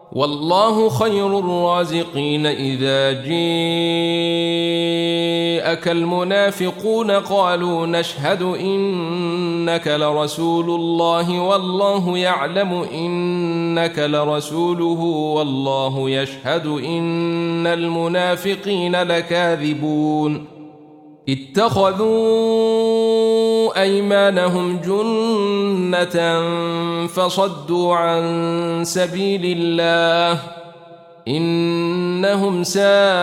والله خير الرازقين. إذا جاءك المنافقون قالوا نشهد إنك لرسول الله والله يعلم إنك لرسوله والله يشهد إن المنافقين لكاذبون. اتخذوا أيمانهم جنة فصدوا عن سبيل الله إنهم ساء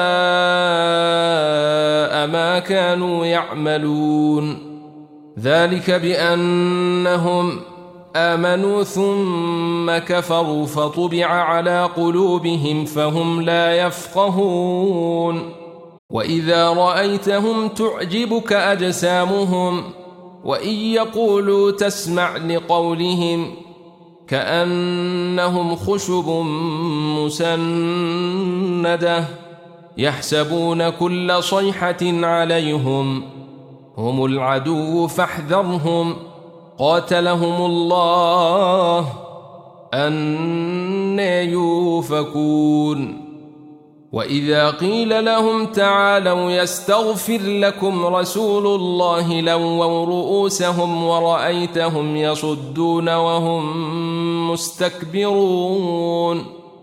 ما كانوا يعملون. ذلك بأنهم آمنوا ثم كفروا فطبع على قلوبهم فهم لا يفقهون. وإذا رأيتهم تعجبك أجسامهم وإن يقولوا تسمع لقولهم كأنهم خشب مسندة يحسبون كل صيحة عليهم هم العدو فاحذرهم قاتلهم الله أنى يؤفكون. وإذا قيل لهم تعالوا يستغفر لكم رسول الله لووا رؤوسهم ورأيتهم يصدون وهم مستكبرون.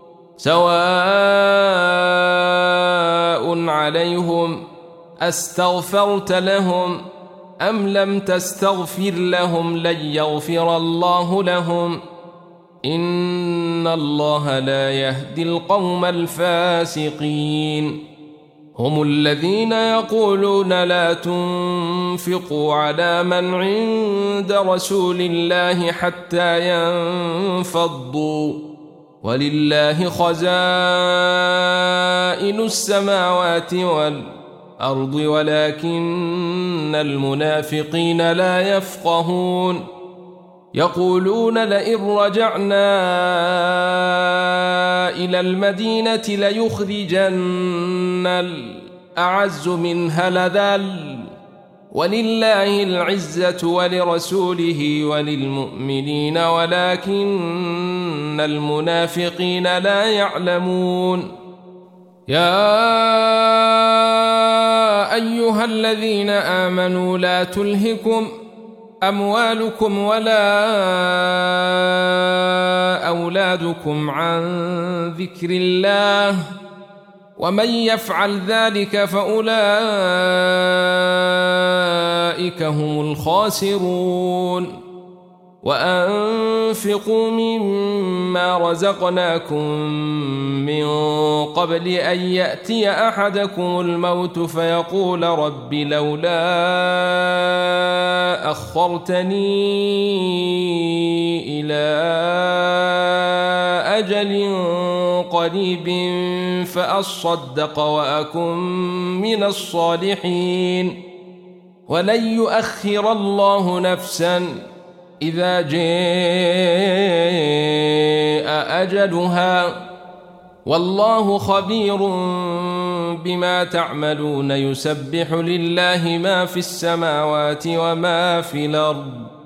سواء عليهم أستغفرت لهم أم لم تستغفر لهم لن يغفر الله لهم إن الله لا يهدي القوم الفاسقين. هم الذين يقولون لا تنفقوا على من عند رسول الله حتى ينفضوا ولله خزائن السماوات والأرض ولكن المنافقين لا يفقهون. يقولون لئن رجعنا إلى المدينة ليخرجن الأعز منها الأذل ولله العزة ولرسوله وللمؤمنين ولكن المنافقين لا يعلمون. يا أيها الذين آمنوا لا تلهكم أموالكم ولا أولادكم عن ذكر الله ومن يفعل ذلك فأولئك هم الخاسرون. وأنفقوا مما رزقناكم من قبل أن يأتي أحدكم الموت فيقول رب لولا أخرتني إلى أجل قريب فأصدق وأكن من الصالحين ولن يؤخر الله نفسا إذا جاء أجلها والله خبير بما تعملون. يسبح لله ما في السماوات وما في الأرض